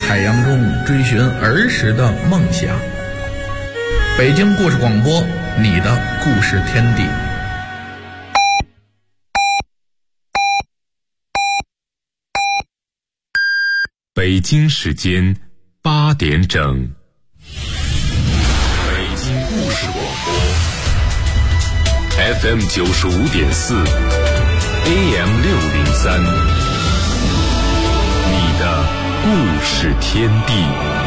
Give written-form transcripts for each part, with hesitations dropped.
海洋中追寻儿时的梦想。北京故事广播，你的故事天地。 北京时间8点整。北京故事广播 FM 95.4 AM 603，你的故事天地。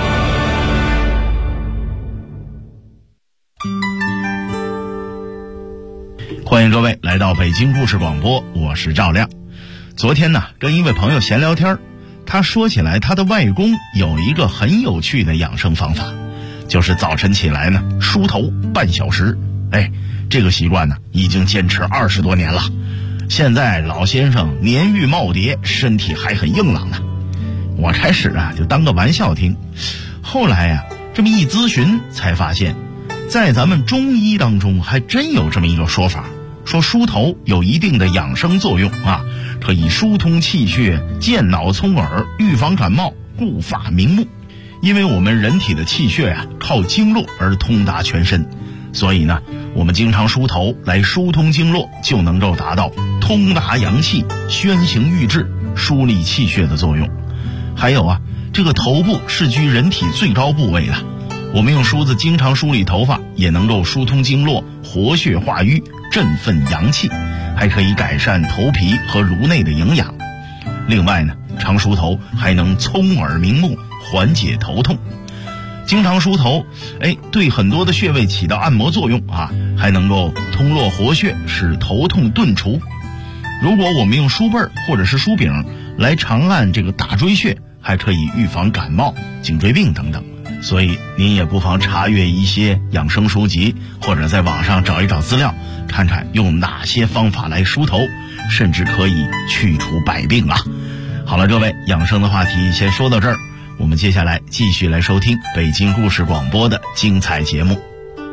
欢迎各位来到北京故事广播，我是赵亮。昨天呢，跟一位朋友闲聊天，他说起来他的外公有一个很有趣的养生方法，就是早晨起来呢梳头半小时。这个习惯呢已经坚持20多年了。现在老先生年逾耄耋，身体还很硬朗呢。我开始就当个玩笑听，后来这么一咨询才发现，在咱们中医当中还真有这么一个说法，说梳头有一定的养生作用可以疏通气血，健脑聪耳，预防感冒，顾发明目。因为我们人体的气血靠经络而通达全身，所以呢我们经常梳头来疏通经络，就能够达到通达阳气，宣行郁滞，疏利气血的作用。还有这个头部是居人体最高部位的，我们用梳子经常梳理头发，也能够疏通经络，活血化瘀，振奋阳气，还可以改善头皮和颅内的营养。另外呢，常梳头还能聪耳明目，缓解头痛。经常梳头对很多的穴位起到按摩作用还能够通络活血，使头痛顿除。如果我们用梳背或者是梳柄来长按这个大椎穴，还可以预防感冒、颈椎病等等。所以您也不妨查阅一些养生书籍，或者在网上找一找资料，看看用哪些方法来梳头，甚至可以去除百病好了，各位，养生的话题先说到这儿，我们接下来继续来收听北京故事广播的精彩节目。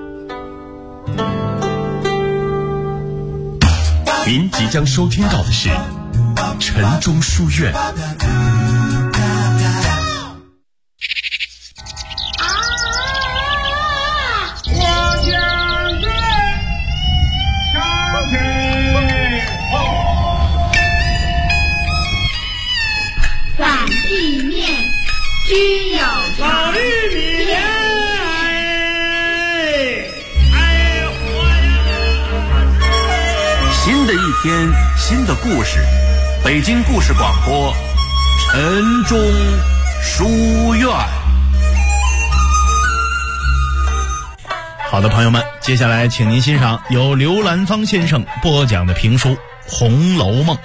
您即将收听到的是晨钟书院。 居有老绿米新的一天，新的故事，北京故事广播，晨钟书院。 好的，朋友们，接下来请您欣赏由刘兰芳先生播讲的评书《红楼梦》。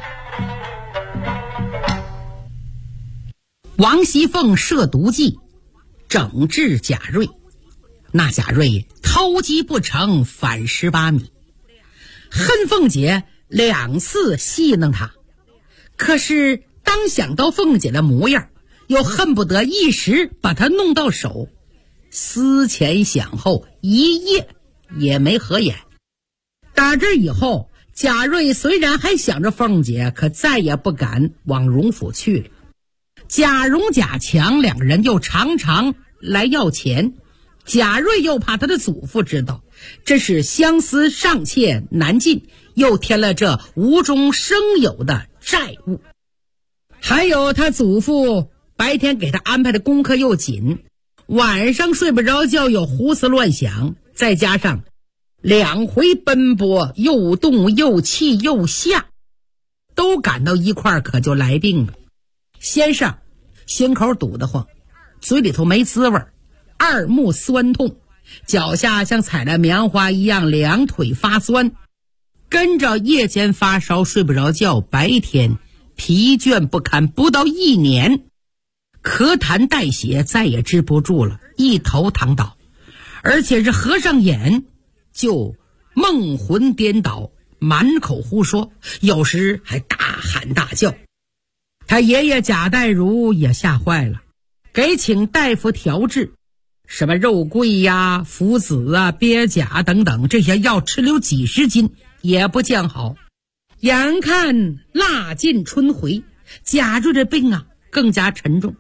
王熙凤设毒计，整治贾瑞。那贾瑞偷鸡不成反18米，恨凤姐2次戏弄他，可是当想到凤姐的模样，又恨不得一时把她弄到手，思前想后一夜也没合眼。打这以后，贾瑞虽然还想着凤姐，可再也不敢往荣府去了。贾蓉、贾强两个人又常常来要钱，贾瑞又怕他的祖父知道，这是相思尚切难尽，又添了这无中生有的债务。还有他祖父白天给他安排的功课又紧，晚上睡不着觉，又胡思乱想，再加上2回奔波，又动又气又吓，都赶到一块儿，可就来病了。先上心口堵得慌，嘴里头没滋味，二目酸痛，脚下像踩了棉花一样，2腿发酸，跟着夜间发烧，睡不着觉，白天疲倦不堪，不到1年，咳痰带血，再也治不住了，一头躺倒，而且是合上眼就梦魂颠倒，满口胡说，有时还大喊大叫。他爷爷贾代儒也吓坏了，给请大夫调治，什么肉桂呀、附子啊、鳖甲等等，这些药吃了几10斤也不见好。眼看腊尽春回，贾瑞的病更加沉重，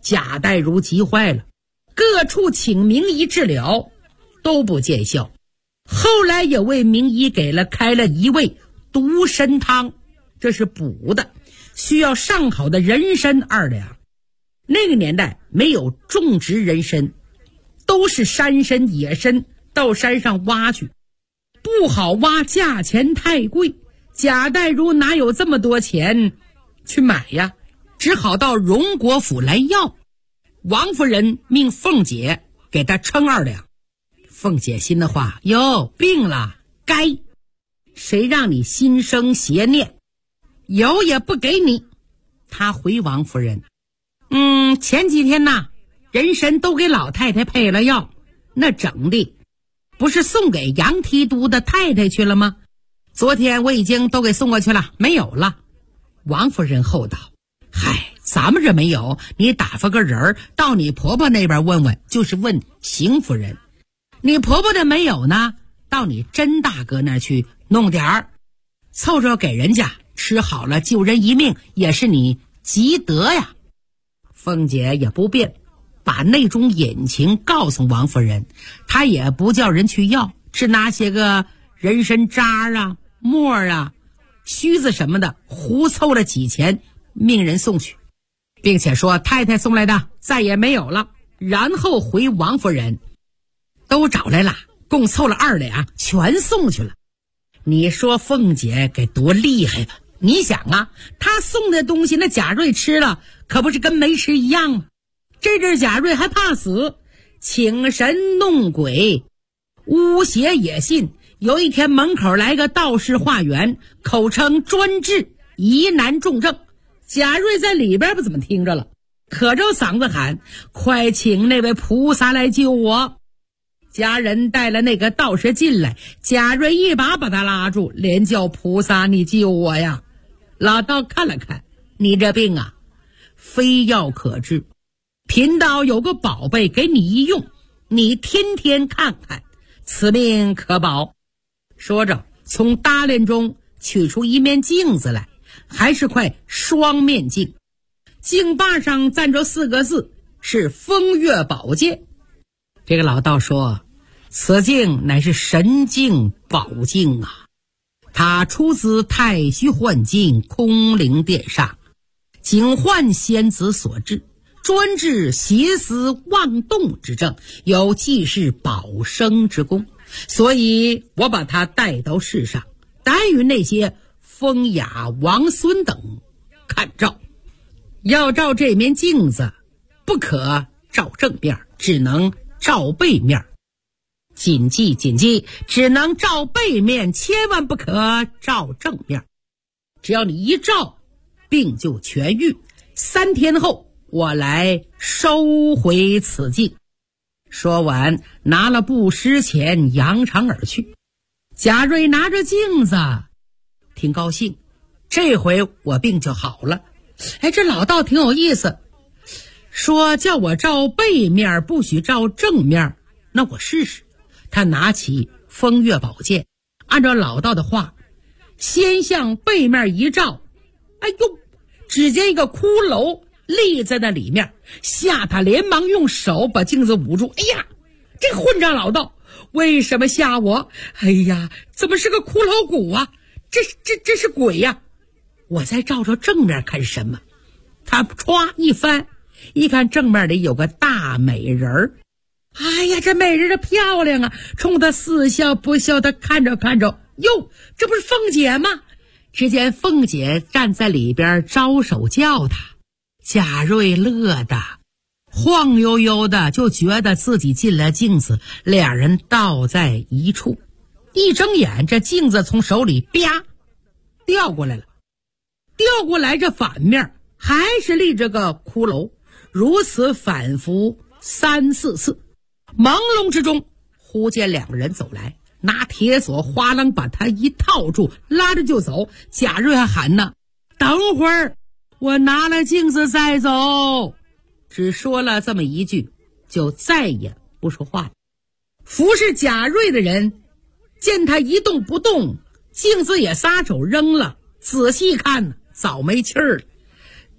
贾代儒急坏了，各处请名医治疗都不见效。后来有位名医开了一味独参汤，这是补的，需要上好的人参2两。那个年代没有种植人参，都是山参野参到山上挖去，不好挖，价钱太贵，贾代儒哪有这么多钱去买呀？只好到荣国府来要。王夫人命凤姐给他称2两。凤姐心的话，哟，病了，该，谁让你心生邪念，有也不给你。他回王夫人，前几天呐，人参都给老太太配了药，那整的不是送给杨提督的太太去了吗？昨天我已经都给送过去了，没有了。王夫人后道，嗨，咱们这没有，你打发个人到你婆婆那边问问，就是问邢夫人。你婆婆的没有呢，到你甄大哥那儿去弄点儿，凑着给人家吃好了，救人一命也是你积德呀。凤姐也不便把那种隐情告诉王夫人，她也不叫人去要，只拿些个人参渣啊、末啊、须子什么的，胡凑了几钱，命人送去，并且说太太送来的再也没有了。然后回王夫人，都找来了，共凑了2两，全送去了。你说凤姐给多厉害吧？你想啊，她送的东西那贾瑞吃了，可不是跟没吃一样吗？这阵贾瑞还怕死，请神弄鬼，巫邪也信。有一天门口来个道士化缘，口称专治疑难重症，贾瑞在里边不怎么听着了，可着嗓子喊，快请那位菩萨来救我。家人带了那个道士进来，贾瑞一把把他拉住，连叫菩萨你救我呀。老道看了看，你这病啊非药可治，贫道有个宝贝给你一用，你天天看看，此命可保。说着从搭链中取出一面镜子来，还是块双面镜，镜把上站着4个字，是风月宝鉴。这个老道说，此镜乃是神镜宝镜啊，它出自太虚幻境空灵殿上，警幻仙子所制，专治邪思妄动之症，有济世保生之功，所以我把它带到世上，单于那些风雅王孙等看照。要照这面镜子，不可照正面，只能照背面。谨记谨记，只能照背面，千万不可照正面。只要你一照，病就痊愈。3天后我来收回此镜。说完拿了布施钱，扬长而去。贾瑞拿着镜子挺高兴，这回我病就好了。这老道挺有意思，说叫我照背面，不许照正面，那我试试。他拿起风月宝剑，按照老道的话，先向背面一照，哎呦，只见一个骷髅立在那里面，吓他连忙用手把镜子捂住。哎呀，这混账老道为什么吓我？哎呀，怎么是个骷髅骨啊？这是鬼呀！我再照照正面看什么？他歘一翻，一看正面里有个大美人儿。哎呀，这美人儿漂亮啊，冲他似笑不笑的看着看着，哟，这不是凤姐吗？只见凤姐站在里边招手叫他。贾瑞乐的晃悠悠的，就觉得自己进了镜子，俩人倒在一处。一睁眼，这镜子从手里啪掉过来了，掉过来这反面还是立着个骷髅，如此反复3、4次。朦胧之中，忽见2个人走来，拿铁锁哗啷把他一套住，拉着就走。贾瑞还喊呢，等会儿我拿了镜子再走。只说了这么一句，就再也不说话了。服侍贾瑞的人见他一动不动，镜子也撒手扔了，仔细看早没气儿了。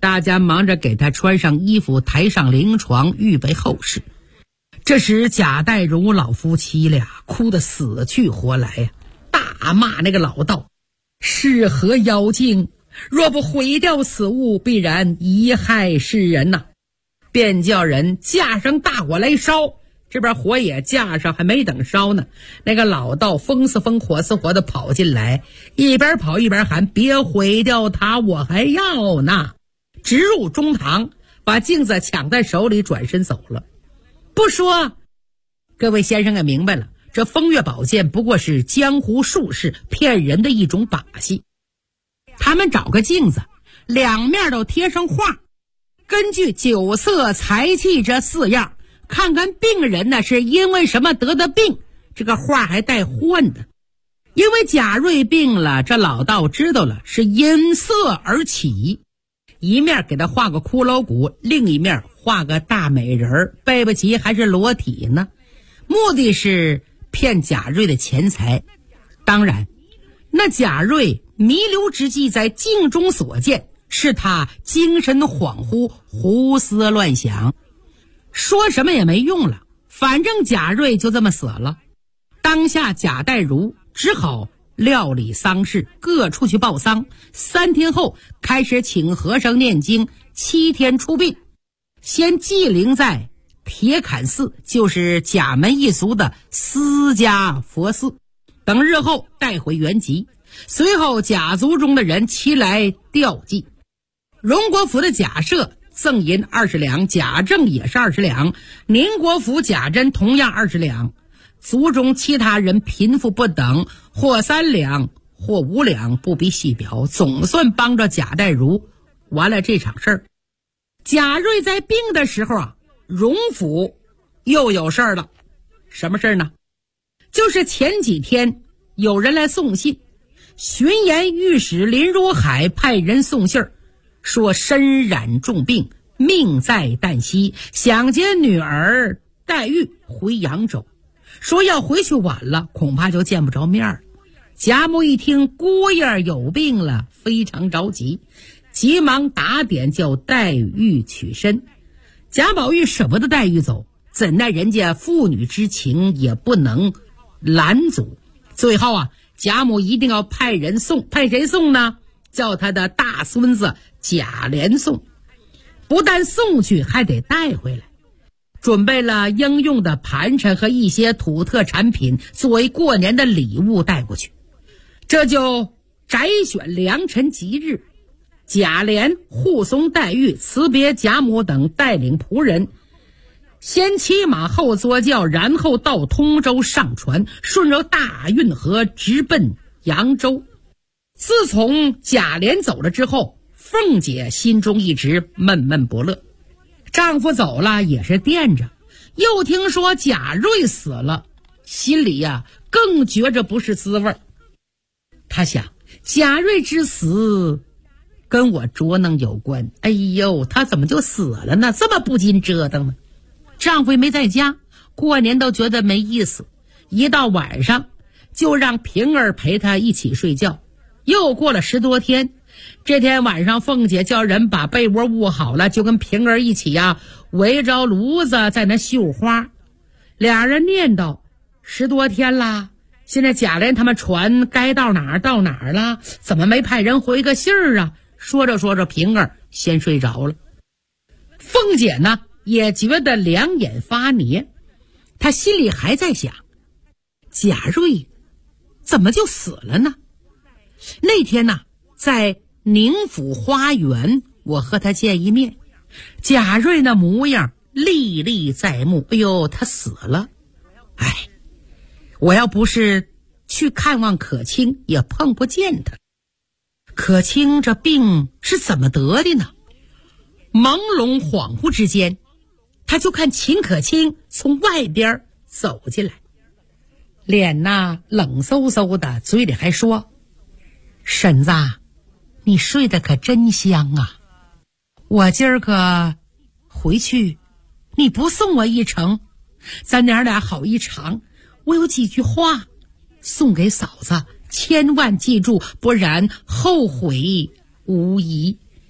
大家忙着给他穿上衣服，抬上灵床，预备后事。这时贾代儒老夫妻俩哭得死去活来呀，大骂那个老道是何妖精，若不毁掉此物，必然贻害世人呐。便叫人架上大火来烧，这边火也架上，还没等烧呢，那个老道风似风火似火的跑进来，一边跑一边喊，别毁掉它，我还要呢。直入中堂，把镜子抢在手里，转身走了。不说，各位先生也明白了，这风月宝剑不过是江湖术士骗人的一种把戏。他们找个镜子，两面都贴上画，根据酒色财气这4样，看看病人呢是因为什么得的病。这个画还带换的，因为贾瑞病了，这老道知道了是因色而起，一面给他画个骷髅骨，另一面画个大美人，背不齐还是裸体呢，目的是骗贾瑞的钱财。当然那贾瑞弥留之际在镜中所见，是他精神恍惚，胡思乱想，说什么也没用了，反正贾瑞就这么死了。当下贾代儒只好料理丧事，各处去报丧。3天后开始请和尚念经，7天出殡，先祭灵在铁槛寺，就是贾门一族的私家佛寺，等日后带回原籍。随后贾族中的人齐来吊祭。荣国府的贾赦赠银20两，贾政也是20两，宁国府贾珍同样20两。族中其他人贫富不等，或3两或5两，不必细表，总算帮着贾代儒完了这场事儿。贾瑞在病的时候啊，荣府又有事儿了。什么事儿呢？就是前几天有人来送信，巡盐御史林如海派人送信儿，说身染重病，命在旦夕，想接女儿黛玉回扬州，说要回去晚了，恐怕就见不着面儿。贾母一听姑爷有病了，非常着急，急忙打点叫黛玉取身。贾宝玉舍不得黛玉走，怎奈人家父女之情也不能拦阻。最后啊，贾母一定要派人送，派谁送呢？叫他的大孙子贾琏送，不但送去，还得带回来。准备了应用的盘缠和一些土特产品，作为过年的礼物带过去。这就摘选良辰吉日，贾琏护送黛玉，辞别贾母等，带领仆人先骑马后坐轿，然后到通州上船，顺着大运河直奔扬州。自从贾琏走了之后，凤姐心中一直闷闷不乐，丈夫走了也是惦着，又听说贾瑞死了，心里呀更觉着不是滋味。她想，贾瑞之死跟我捉弄有关，哎呦，他怎么就死了呢？这么不禁折腾呢？丈夫也没在家，过年都觉得没意思，一到晚上就让平儿陪他一起睡觉。又过了10多天，这天晚上凤姐叫人把被窝捂好了，就跟平儿一起呀围着炉子在那绣花。俩人念叨10多天啦，现在贾琏他们船该到哪儿到哪儿了，怎么没派人回个信儿啊？说着说着，平儿先睡着了。凤姐呢也觉得两眼发黏，她心里还在想，贾瑞怎么就死了呢？那天呢，在宁府花园，我和他见一面，贾瑞那模样历历在目。哎呦，他死了！哎，我要不是去看望可卿，也碰不见他。可卿这病是怎么得的呢？朦胧恍惚之间，他就看秦可卿从外边走进来，脸呐冷飕飕的，嘴里还说：“婶子，你睡得可真香啊！我今儿个回去，你不送我一程，咱娘俩好一场。我有几句话送给嫂子，千万记住，不然后悔无疑。”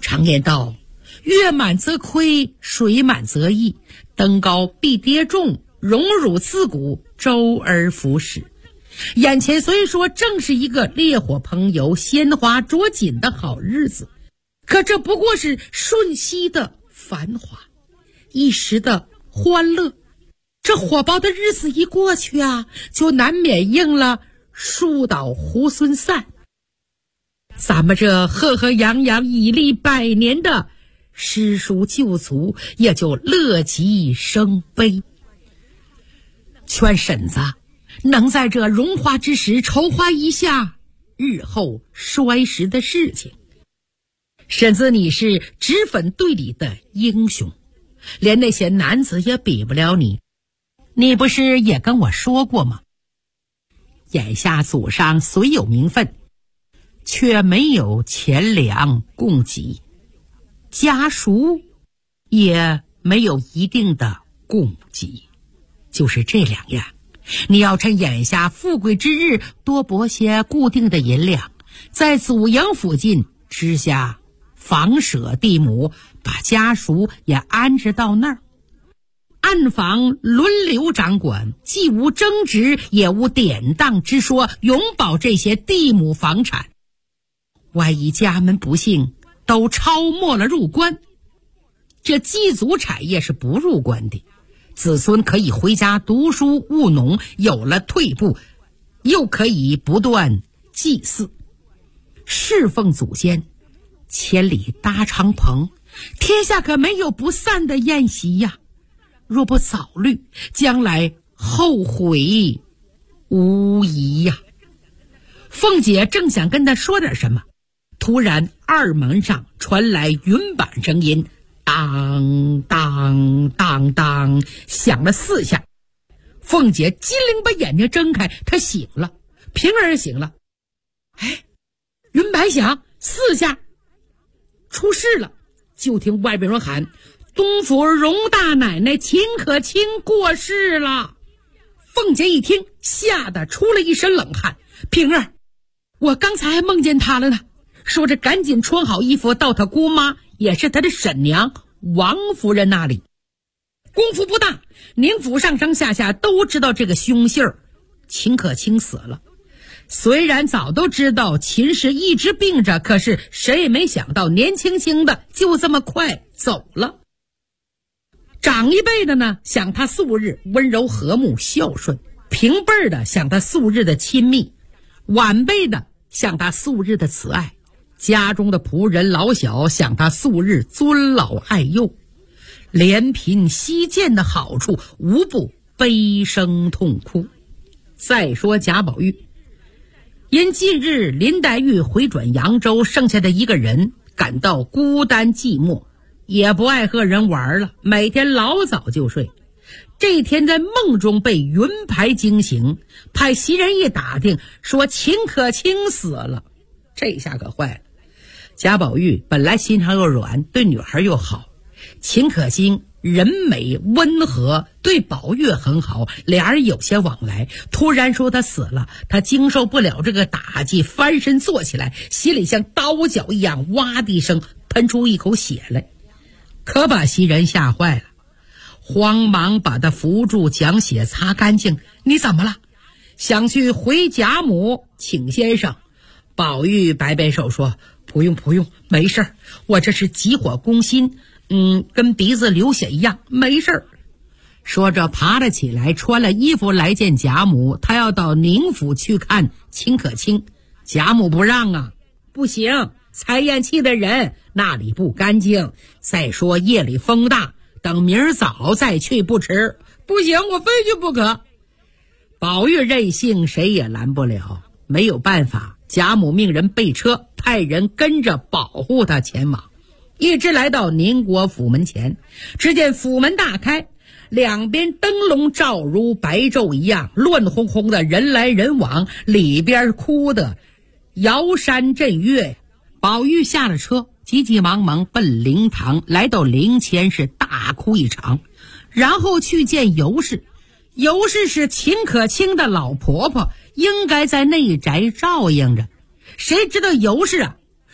常言道，月满则亏，水满则溢，登高必跌重，荣辱自古，周而复始。眼前虽说正是一个烈火烹油、鲜花着锦的好日子，可这不过是瞬息的繁华，一时的欢乐。这火爆的日子一过去啊，就难免应了树倒猢狲散。咱们这赫赫扬扬屹立100年的诗书旧族也就乐极生悲。劝婶子能在这荣华之时筹划一下日后衰时的事情。婶子，你是脂粉队里的英雄，连那些男子也比不了你。你不是也跟我说过吗？眼下祖上虽有名分，却没有钱粮供给，家属也没有一定的供给，就是这2样。你要趁眼下富贵之日，多拨些固定的银两，在祖营附近支下房舍地亩，把家属也安置到那儿，暗房轮流掌管，既无争执也无典当之说，永保这些地亩房产。万一家门不幸都抄没了入关，这祭祖产业是不入关的，子孙可以回家读书务农，有了退步，又可以不断祭祀侍奉祖先，千里搭长棚，天下可没有不散的宴席呀。若不早虑，将来后悔无疑呀。凤姐正想跟他说点什么，突然二门上传来云板声音，当当当当，响了4下。凤姐机灵把眼睛睁开，她醒了，平儿醒了。哎，云板响4下，出事了！就听外边人喊，东府荣大奶奶秦可卿过世了。凤姐一听，吓得出了一身冷汗。平儿，我刚才还梦见她了呢。说着赶紧穿好衣服到她姑妈，也是她的婶娘王夫人那里。功夫不大，宁府上上下下都知道这个凶信儿，秦可卿死了。虽然早都知道秦氏一直病着，可是谁也没想到年轻轻的就这么快走了。长一辈的呢，想他素日温柔和睦孝顺，平辈的想他素日的亲密，晚辈的想他素日的慈爱，家中的仆人老小想他素日尊老爱幼，怜贫惜贱的好处无不悲声痛哭。再说贾宝玉，因近日林黛玉回转扬州，剩下的一个人感到孤单寂寞，也不爱和人玩了，每天老早就睡。这一天在梦中被云牌惊醒，派袭人一打听，说秦可卿死了。这下可坏了。贾宝玉本来心肠又软，对女孩又好，秦可卿人美温和，对宝玉很好，俩人有些往来。突然说他死了，他经受不了这个打击，翻身坐起来，心里像刀绞一样，哇的一声喷出一口血来，可把袭人吓坏了，慌忙把他扶住，将血擦干净。你怎么了？想去回贾母请先生。宝玉摆摆手说，不用，没事儿，我这是急火攻心，跟鼻子流血一样，没事儿。说着爬了起来，穿了衣服来见贾母，他要到宁府去看秦可卿。贾母不让啊，不行，采咽气的人那里不干净，再说夜里风大，等明儿早再去不迟。不行，我非去不可。宝玉任性，谁也拦不了，没有办法，贾母命人备车，派人跟着保护他前往，一直来到宁国府门前。只见府门大开，两边灯笼照如白昼一样，乱哄哄的人来人往，里边哭的摇山震岳。宝玉下了车，急急忙忙奔灵堂，来到灵前是大哭一场，然后去见尤氏。尤氏是秦可卿的老婆婆，应该在内宅照应着。谁知道尤氏啊，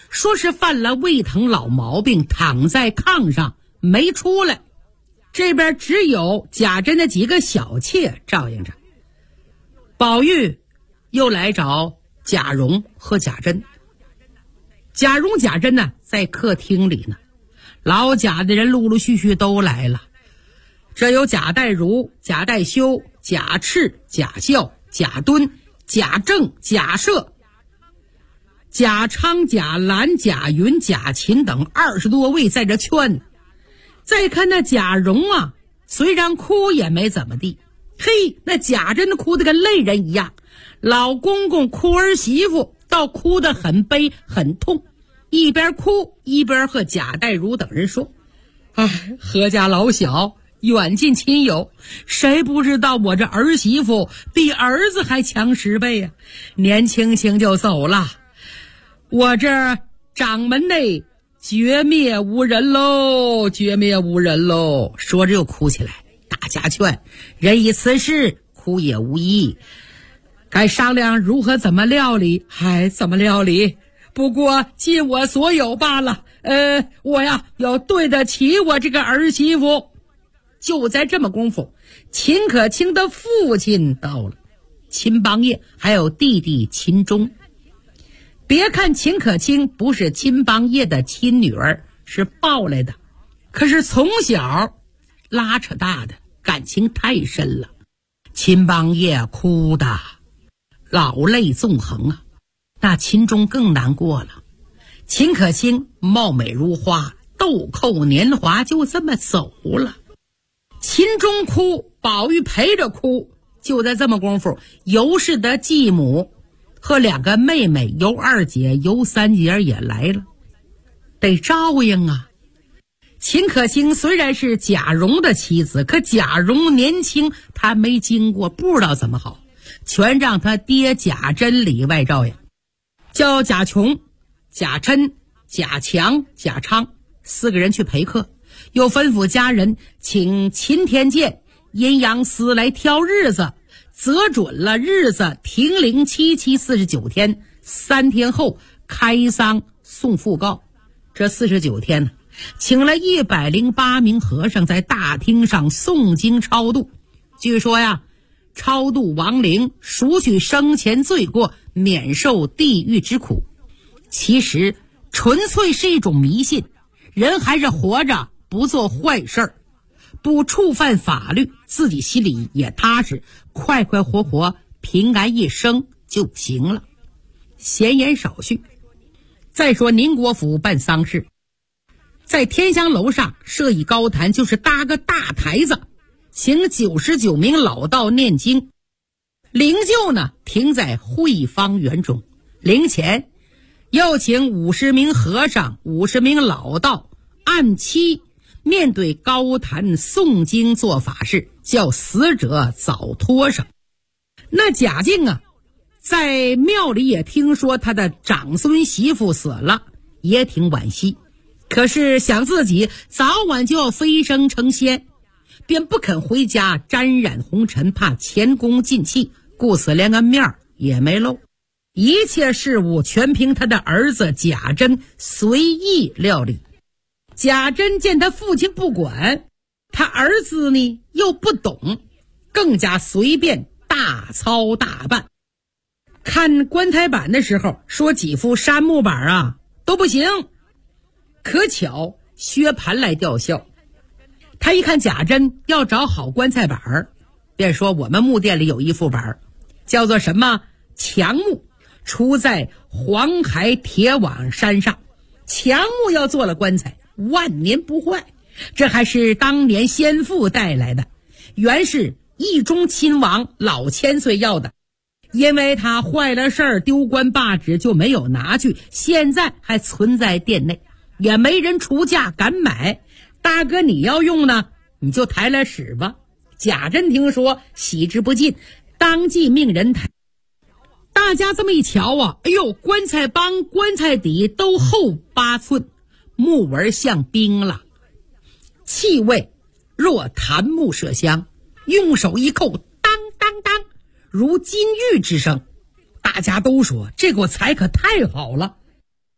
说是犯了胃疼老毛病，躺在炕上没出来。这边只有贾珍的几个小妾照应着。宝玉又来找贾蓉和贾珍。贾蓉贾珍呢在客厅里呢，老贾的人陆陆续续都来了。这有贾代儒、贾代修、贾赤、贾孝、贾敦、贾政、贾赦、贾昌、贾兰、贾云、贾琴等20多位在这劝。再看那贾蓉啊，虽然哭也没怎么地，嘿，那贾珍哭得跟泪人一样，老公公哭儿媳妇倒哭得很悲很痛，一边哭一边和贾代儒等人说：哎，何家老小远近亲友，谁不知道我这儿媳妇比儿子还强10倍啊，年轻轻就走了，我这掌门内绝灭无人喽，绝灭无人喽。说着又哭起来。大家劝，人以此事哭也无益，该商量如何怎么料理，还怎么料理，不过尽我所有罢了。我呀要对得起我这个儿媳妇。就在这么功夫，秦可卿的父亲到了，秦邦业还有弟弟秦钟。别看秦可卿不是秦邦业的亲女儿，是抱来的，可是从小拉扯大的，感情太深了。秦邦业哭的老泪纵横啊，那秦钟更难过了。秦可卿貌美如花，豆蔻年华，就这么走了。秦钟哭，宝玉陪着哭。就在这么功夫，尤氏的继母和2个妹妹尤二姐、尤三姐也来了，得照应啊。秦可卿虽然是贾蓉的妻子，可贾蓉年轻，他没经过，不知道怎么好，全让他爹贾珍里外照应，叫贾琼、贾琛、贾强、贾昌4个人去陪客，又吩咐家人请秦天监、阴阳司来挑日子，择准了日子，停灵7期49天，3天后开丧送讣告。这49天呢，请了108名和尚在大厅上诵经超度。据说呀，超度亡灵，赎去生前罪过，免受地狱之苦。其实纯粹是一种迷信，人还是活着，不做坏事儿，不触犯法律，自己心里也踏实，快快活活平安一生就行了。闲言少叙。再说宁国府办丧事，在天香楼上设一高坛，就是搭个大台子，请99名老道念经。灵柩呢停在会方园中，灵前又请50名和尚、50名老道按期面对高坛诵经做法事，叫死者早脱生。那贾静啊，在庙里也听说他的长孙媳妇死了，也挺惋惜，可是想自己早晚就要飞升成仙，便不肯回家沾染红尘，怕前功尽弃，故此连个面也没露。一切事务全凭他的儿子贾珍随意料理。贾珍见他父亲不管，他儿子呢又不懂，更加随便大操大办。看棺材板的时候，说几副杉木板啊都不行，可巧薛蟠来吊孝。他一看贾珍要找好棺材板，便说我们木店里有一副板，叫做什么强木，出在黄海铁网山上，强木要做了棺材万年不坏，这还是当年先父带来的，原是义中亲王老千岁要的，因为他坏了事儿丢官罢职就没有拿去，现在还存在店内，也没人出价敢买。大哥你要用呢，你就抬来使吧。贾珍听说喜之不尽，当即命人抬。大家这么一瞧啊，哎呦，棺材帮棺材底都厚8寸，木纹像冰了，气味若檀木麝香，用手一扣，当当当，如金玉之声。大家都说这个材可太好了。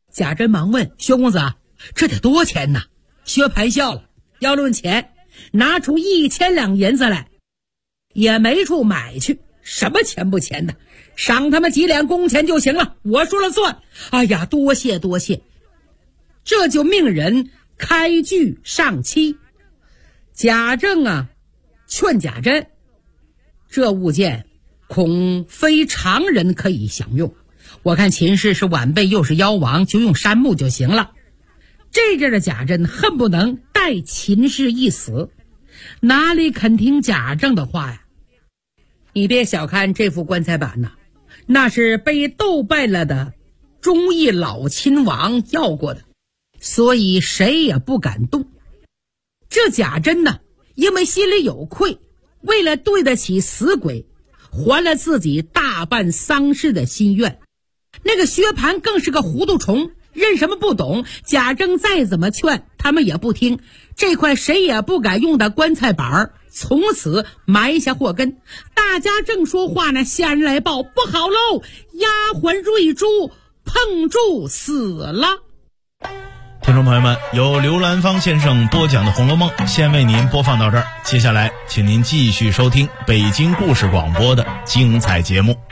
贾珍忙问薛公子，这得多钱呢？薛蟠笑了，要论钱，拿出1000两银子来，也没处买去，什么钱不钱的，赏他们几两工钱就行了，我说了算。哎呀，多谢多谢。这就命人开具上漆。贾政劝贾珍，这物件恐非常人可以享用，我看秦氏是晚辈又是妖王，就用杉木就行了。这阵的贾珍恨不能带秦氏一死，哪里肯听贾政的话呀？你别小看这副棺材板呐，那是被斗败了的忠义老亲王要过的，所以谁也不敢动。这贾珍呢，因为心里有愧，为了对得起死鬼，还了自己大办丧事的心愿。那个薛蟠更是个糊涂虫，认什么不懂，贾政再怎么劝他们也不听。这块谁也不敢用的棺材板从此埋下祸根。大家正说话呢，下人来报，不好喽，丫鬟瑞珠碰柱死了。 听众朋友们，由刘兰芳先生播讲的《红楼梦》先为您播放到这儿，接下来请您继续收听北京故事广播的精彩节目。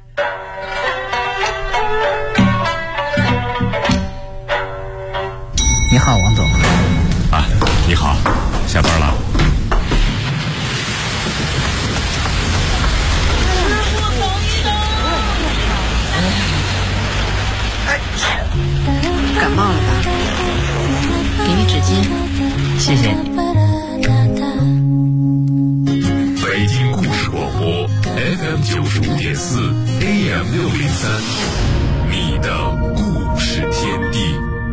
你好，王总。 你好，下班了？ 感冒了吧？给你纸巾，谢谢你。 北京故事广播 FM 95.4 AM 603，你的故事天地。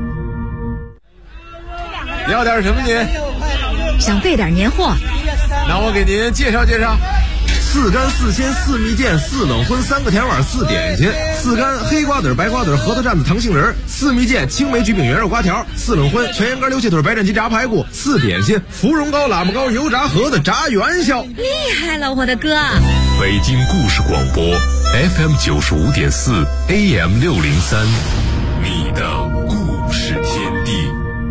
要点什么您？ 想备点年货。 那我给您介绍介绍。4干4鲜4蜜饯4冷荤3个甜碗4点心，4干黑瓜子白瓜子核桃蘸子糖杏仁，4蜜饯青梅焗饼圆肉瓜条，4冷荤全羊肝溜蟹腿白斩鸡炸排骨，4点心芙蓉糕喇嘛糕油炸盒子炸元宵。 厉害了，我的哥！ 北京故事广播 FM 95.4 AM 603，你的故事天地。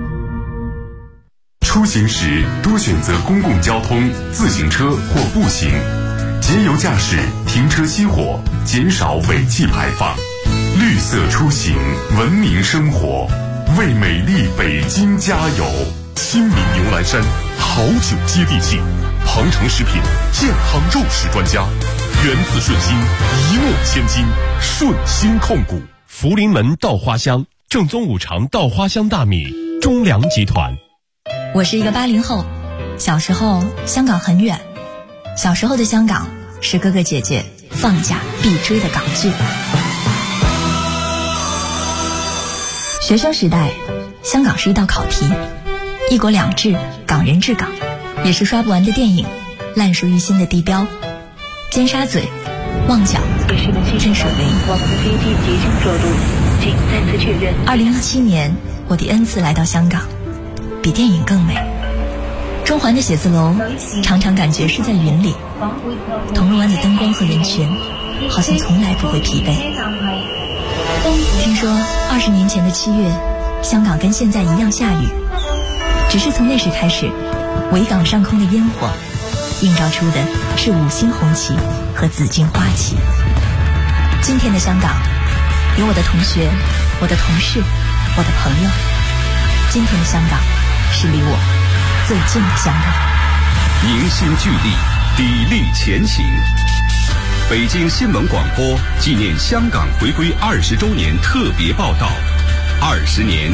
出行时多选择公共交通、自行车或步行，节油驾驶，停车熄火，减少尾气排放。绿色出行，文明生活，为美丽北京加油！亲民牛栏山，好酒接地气。庞城食品健康肉食专家，源自顺心，一诺千金，顺心控股。 福临门稻花香，正宗五常稻花香大米，中粮集团。 我是一个80后，小时候香港很远，小时候的香港是哥哥姐姐放假必追的港剧。学生时代，香港是一道考题，一国两制，港人治港，也是刷不完的电影，烂熟于心的地标，尖沙咀、旺角、天水围。2017年，我第 N 次来到香港，比电影更美。中环的写字楼常常感觉是在云里，铜锣湾的灯光和人群好像从来不会疲惫。听说20年前的7月，香港跟现在一样下雨，只是从那时开始，维港上空的烟火映照出的是5星红旗和紫荆花旗。今天的香港，有我的同学，我的同事，我的朋友。今天的香港是离我最近的香港。 凝心聚力，砥砺前行。北京新闻广播纪念香港回归20周年特别报道，20年